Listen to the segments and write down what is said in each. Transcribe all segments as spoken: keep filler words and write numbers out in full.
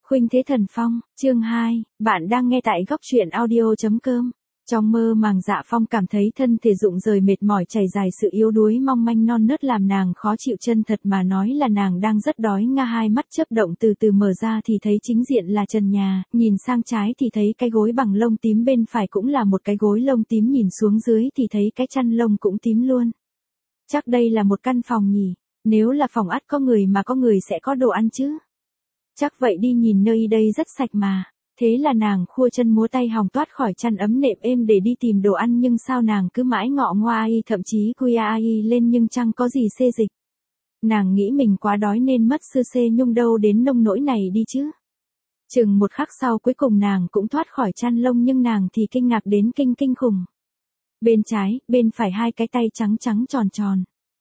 Khuynh Thế Thần Phong, chương hai, bạn đang nghe tại góc truyện audio chấm com. Trong mơ màng Dạ Phong cảm thấy thân thể rụng rời mệt mỏi chảy dài sự yếu đuối mong manh non nớt làm nàng khó chịu, chân thật mà nói là nàng đang rất đói. Nga hai mắt chớp động từ từ mở ra thì thấy chính diện là trần nhà, nhìn sang trái thì thấy cái gối bằng lông tím, bên phải cũng là một cái gối lông tím, nhìn xuống dưới thì thấy cái chăn lông cũng tím luôn. Chắc đây là một căn phòng nhỉ, nếu là phòng ắt có người, mà có người sẽ có đồ ăn chứ. Chắc vậy đi, nhìn nơi đây rất sạch mà. Thế là nàng khua chân múa tay hòng toát khỏi chăn ấm nệm êm để đi tìm đồ ăn, nhưng sao nàng cứ mãi ngọ ngoa ai, thậm chí quy ai lên nhưng chẳng có gì xê dịch. Nàng nghĩ mình quá đói nên mất sư xê nhung đâu đến nông nỗi này đi chứ. Chừng một khắc sau cuối cùng nàng cũng thoát khỏi chăn lông, nhưng nàng thì kinh ngạc đến kinh kinh khủng. Bên trái, bên phải hai cái tay trắng trắng tròn tròn.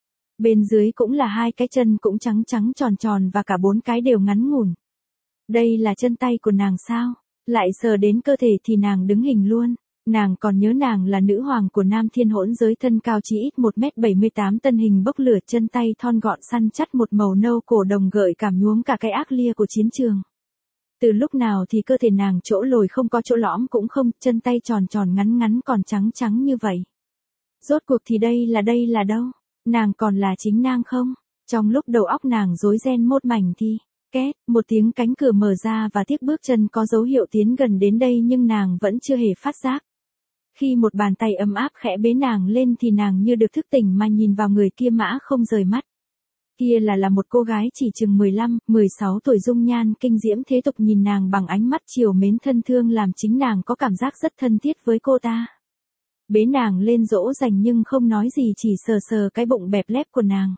Bên dưới cũng là hai cái chân cũng trắng trắng tròn tròn, và cả bốn cái đều ngắn ngủn. Đây là chân tay của nàng sao? Lại sờ đến cơ thể thì nàng đứng hình luôn. Nàng còn nhớ nàng là nữ hoàng của Nam Thiên hỗn giới, thân cao chỉ ít một mét bảy mươi tám, thân hình bốc lửa, chân tay thon gọn săn chắc một màu nâu cổ đồng gợi cảm nhuốm cả cái ác lia của chiến trường. Từ lúc nào thì cơ thể nàng chỗ lồi không có, chỗ lõm cũng không, chân tay tròn tròn ngắn ngắn còn trắng trắng như vậy. Rốt cuộc thì đây là đây là đâu? Nàng còn là chính nàng không? Trong lúc đầu óc nàng rối ren một mảnh thì két, một tiếng cánh cửa mở ra và tiếng bước chân có dấu hiệu tiến gần đến đây, nhưng nàng vẫn chưa hề phát giác. Khi một bàn tay ấm áp khẽ bế nàng lên thì nàng như được thức tỉnh mà nhìn vào người kia mã không rời mắt. Kia là là một cô gái chỉ chừng mười lăm, mười sáu tuổi, dung nhan kinh diễm thế tục, nhìn nàng bằng ánh mắt trìu mến thân thương làm chính nàng có cảm giác rất thân thiết với cô ta. Bế nàng lên dỗ dành nhưng không nói gì, chỉ sờ sờ cái bụng bẹp lép của nàng.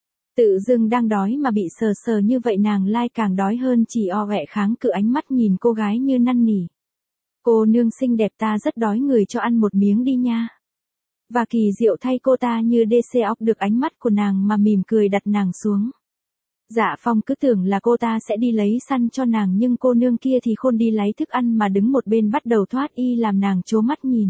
Tự dưng đang đói mà bị sờ sờ như vậy nàng lai càng đói hơn, chỉ o ẹ kháng cự ánh mắt nhìn cô gái như năn nỉ. Cô nương xinh đẹp, ta rất đói, người cho ăn một miếng đi nha. Và kỳ diệu thay, cô ta như đê xê óc được ánh mắt của nàng mà mỉm cười đặt nàng xuống. Dạ Phong cứ tưởng là cô ta sẽ đi lấy săn cho nàng, nhưng cô nương kia thì khôn đi lấy thức ăn mà đứng một bên bắt đầu thoát y làm nàng trố mắt nhìn.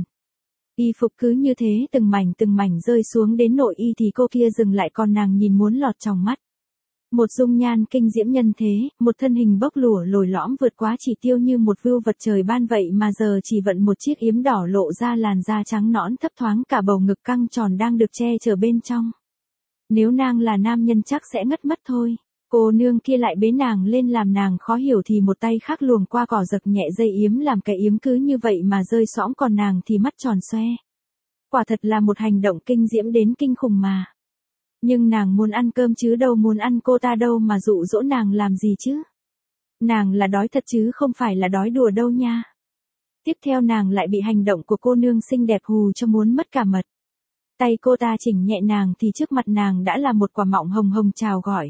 Y phục cứ như thế từng mảnh từng mảnh rơi xuống đến nội y thì cô kia dừng lại, còn nàng nhìn muốn lọt trong mắt. Một dung nhan kinh diễm nhân thế, một thân hình bốc lửa lồi lõm vượt quá chỉ tiêu như một vưu vật trời ban vậy mà giờ chỉ vận một chiếc yếm đỏ lộ ra làn da trắng nõn thấp thoáng, cả bầu ngực căng tròn đang được che chở bên trong. Nếu nàng là nam nhân chắc sẽ ngất mất thôi. Cô nương kia lại bế nàng lên làm nàng khó hiểu thì một tay khác luồn qua cỏ giật nhẹ dây yếm, làm cái yếm cứ như vậy mà rơi sõng, còn nàng thì mắt tròn xoe. Quả thật là một hành động kinh diễm đến kinh khủng mà. Nhưng nàng muốn ăn cơm chứ đâu muốn ăn cô ta đâu mà dụ dỗ nàng làm gì chứ. Nàng là đói thật chứ không phải là đói đùa đâu nha. Tiếp theo nàng lại bị hành động của cô nương xinh đẹp hù cho muốn mất cả mật. Tay cô ta chỉnh nhẹ nàng thì trước mặt nàng đã là một quả mọng hồng hồng chào gọi.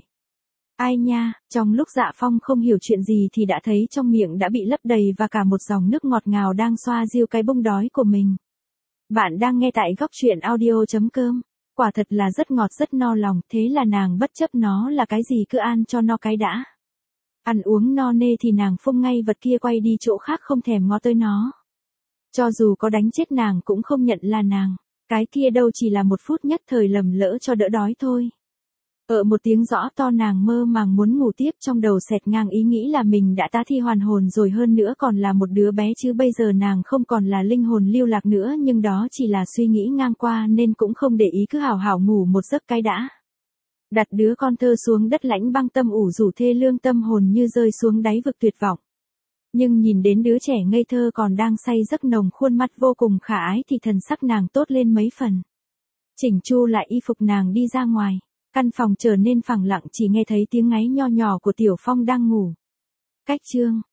Ai nha, trong lúc Dạ Phong không hiểu chuyện gì thì đã thấy trong miệng đã bị lấp đầy và cả một dòng nước ngọt ngào đang xoa dịu cái bông đói của mình. Bạn đang nghe tại góc truyện audio chấm com. Quả thật là rất ngọt rất no lòng, thế là nàng bất chấp nó là cái gì cứ ăn cho no cái đã. Ăn uống no nê thì nàng phung ngay vật kia quay đi chỗ khác không thèm ngó tới nó. Cho dù có đánh chết nàng cũng không nhận là nàng. Cái kia đâu chỉ là một phút nhất thời lầm lỡ cho đỡ đói thôi. Ở một tiếng rõ to nàng mơ màng muốn ngủ tiếp, trong đầu xẹt ngang ý nghĩ là mình đã tá thi hoàn hồn rồi, hơn nữa còn là một đứa bé chứ bây giờ nàng không còn là linh hồn lưu lạc nữa, nhưng đó chỉ là suy nghĩ ngang qua nên cũng không để ý, cứ hào hào ngủ một giấc cái đã. Đặt đứa con thơ xuống đất lãnh băng, tâm ủ rủ thê lương, tâm hồn như rơi xuống đáy vực tuyệt vọng. Nhưng nhìn đến đứa trẻ ngây thơ còn đang say giấc nồng, khuôn mặt vô cùng khả ái thì thần sắc nàng tốt lên mấy phần. Chỉnh chu lại y phục nàng đi ra ngoài. Căn phòng trở nên phẳng lặng, chỉ nghe thấy tiếng ngáy nho nhỏ của Tiểu Phong đang ngủ. Cách chương